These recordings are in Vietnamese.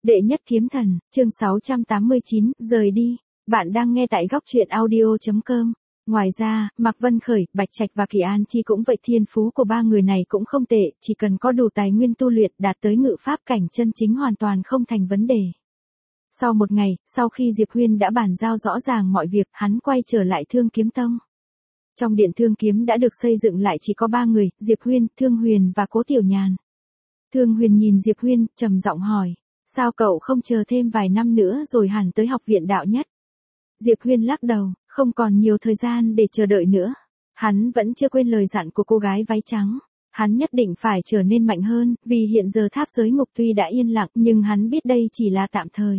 Đệ nhất kiếm thần, chương 689, rời đi. Bạn đang nghe tại góc truyện audio.com. Ngoài ra, Mạc Vân Khởi, Bạch Trạch và Kỳ An Chi cũng vậy, thiên phú của ba người này cũng không tệ, chỉ cần có đủ tài nguyên tu luyện đạt tới ngự pháp cảnh chân chính hoàn toàn không thành vấn đề. Sau một ngày, sau khi Diệp Huyên đã bàn giao rõ ràng mọi việc, hắn quay trở lại Thương Kiếm Tông. Trong điện Thương Kiếm đã được xây dựng lại chỉ có ba người, Diệp Huyên, Thương Huyền và Cố Tiểu Nhàn. Thương Huyền nhìn Diệp Huyên, trầm giọng hỏi. Sao cậu không chờ thêm vài năm nữa rồi hẳn tới học viện đạo nhất? Diệp Huyên lắc đầu, không còn nhiều thời gian để chờ đợi nữa. Hắn vẫn chưa quên lời dặn của cô gái váy trắng. Hắn nhất định phải trở nên mạnh hơn, vì hiện giờ tháp giới ngục tuy đã yên lặng nhưng hắn biết đây chỉ là tạm thời.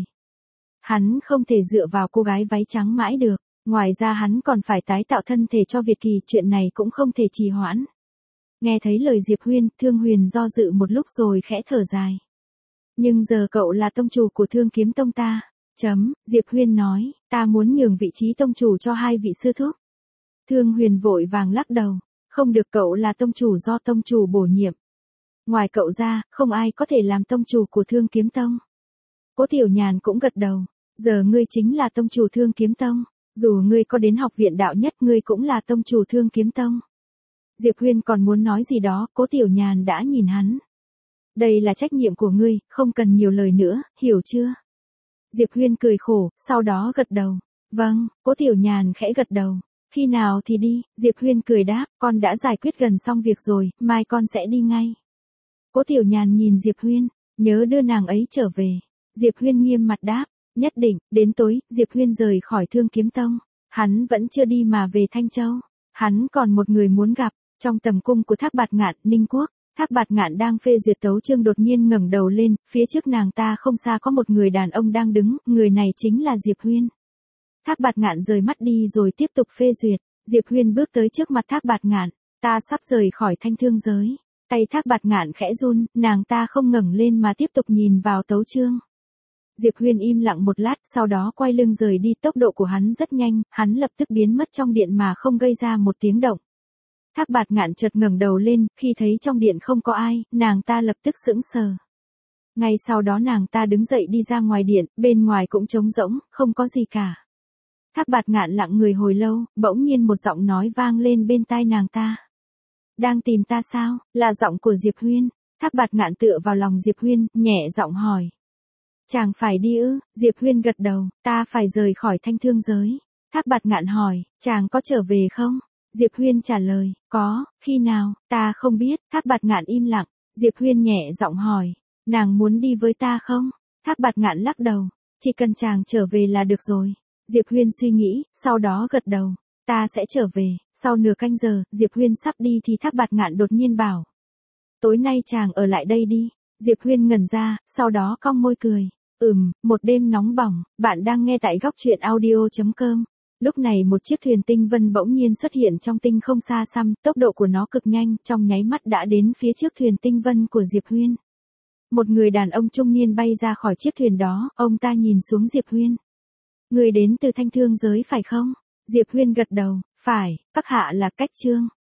Hắn không thể dựa vào cô gái váy trắng mãi được. Ngoài ra hắn còn phải tái tạo thân thể cho Việt Kỳ, chuyện này cũng không thể trì hoãn. Nghe thấy lời Diệp Huyên, Thương Huyền do dự một lúc rồi khẽ thở dài. Nhưng giờ cậu là tông chủ của Thương Kiếm Tông ta. Diệp Huyên nói, ta muốn nhường vị trí tông chủ cho hai vị sư thúc. Thương Huyền vội vàng lắc đầu, không được, cậu là tông chủ do tông chủ bổ nhiệm. Ngoài cậu ra, không ai có thể làm tông chủ của Thương Kiếm Tông. Cố Tiểu Nhàn cũng gật đầu, giờ ngươi chính là tông chủ Thương Kiếm Tông, dù ngươi có đến học viện đạo nhất ngươi cũng là tông chủ Thương Kiếm Tông. Diệp Huyên còn muốn nói gì đó, Cố Tiểu Nhàn đã nhìn hắn. Đây là trách nhiệm của ngươi, không cần nhiều lời nữa, hiểu chưa? Diệp Huyên cười khổ, sau đó gật đầu. Vâng, Cố Tiểu Nhàn khẽ gật đầu. Khi nào thì đi? Diệp Huyên cười đáp, con đã giải quyết gần xong việc rồi, mai con sẽ đi ngay. Cố Tiểu Nhàn nhìn Diệp Huyên, nhớ đưa nàng ấy trở về. Diệp Huyên nghiêm mặt đáp, nhất định. Đến tối, Diệp Huyên rời khỏi Thương Kiếm Tông. Hắn vẫn chưa đi mà về Thanh Châu. Hắn còn một người muốn gặp, trong tầm cung của Thác Bạt Ngạn, Ninh Quốc. Thác Bạt Ngạn đang phê duyệt tấu chương đột nhiên ngẩng đầu lên, phía trước nàng ta không xa có một người đàn ông đang đứng, người này chính là Diệp Huyên. Thác Bạt Ngạn rời mắt đi rồi tiếp tục phê duyệt. Diệp Huyên bước tới trước mặt Thác Bạt Ngạn, ta sắp rời khỏi Thanh Thương giới. Tay Thác Bạt Ngạn khẽ run, nàng ta không ngẩng lên mà tiếp tục nhìn vào tấu chương. Diệp Huyên im lặng một lát, sau đó quay lưng rời đi, tốc độ của hắn rất nhanh, hắn lập tức biến mất trong điện mà không gây ra một tiếng động. Thác Bạt Ngạn chợt ngẩng đầu lên, khi thấy trong điện không có ai, nàng ta lập tức sững sờ. Ngay sau đó nàng ta đứng dậy đi ra ngoài điện, bên ngoài cũng trống rỗng, không có gì cả. Thác Bạt Ngạn lặng người hồi lâu, bỗng nhiên một giọng nói vang lên bên tai nàng ta. Đang tìm ta sao? Là giọng của Diệp Huyên. Thác Bạt Ngạn tựa vào lòng Diệp Huyên, nhẹ giọng hỏi. Chàng phải đi ư? Diệp Huyên gật đầu, ta phải rời khỏi Thanh Thương giới. Thác Bạt Ngạn hỏi, chàng có trở về không? Diệp Huyên trả lời, có, khi nào, ta không biết. Thác Bạt Ngạn im lặng, Diệp Huyên nhẹ giọng hỏi, nàng muốn đi với ta không? Thác Bạt Ngạn lắc đầu, chỉ cần chàng trở về là được rồi. Diệp Huyên suy nghĩ, sau đó gật đầu, ta sẽ trở về. Sau nửa canh giờ, Diệp Huyên sắp đi thì Thác Bạt Ngạn đột nhiên bảo, tối nay chàng ở lại đây đi. Diệp Huyên ngẩn ra, sau đó cong môi cười, một đêm nóng bỏng. Bạn đang nghe tại góc truyện audio.com. Lúc này một chiếc thuyền tinh vân bỗng nhiên xuất hiện trong tinh không xa xăm, tốc độ của nó cực nhanh, trong nháy mắt đã đến phía trước thuyền tinh vân của Diệp Huyên. Một người đàn ông trung niên bay ra khỏi chiếc thuyền đó, ông ta nhìn xuống Diệp Huyên. Người đến từ Thanh Thương giới phải không? Diệp Huyên gật đầu, phải, các hạ là Cách Trương.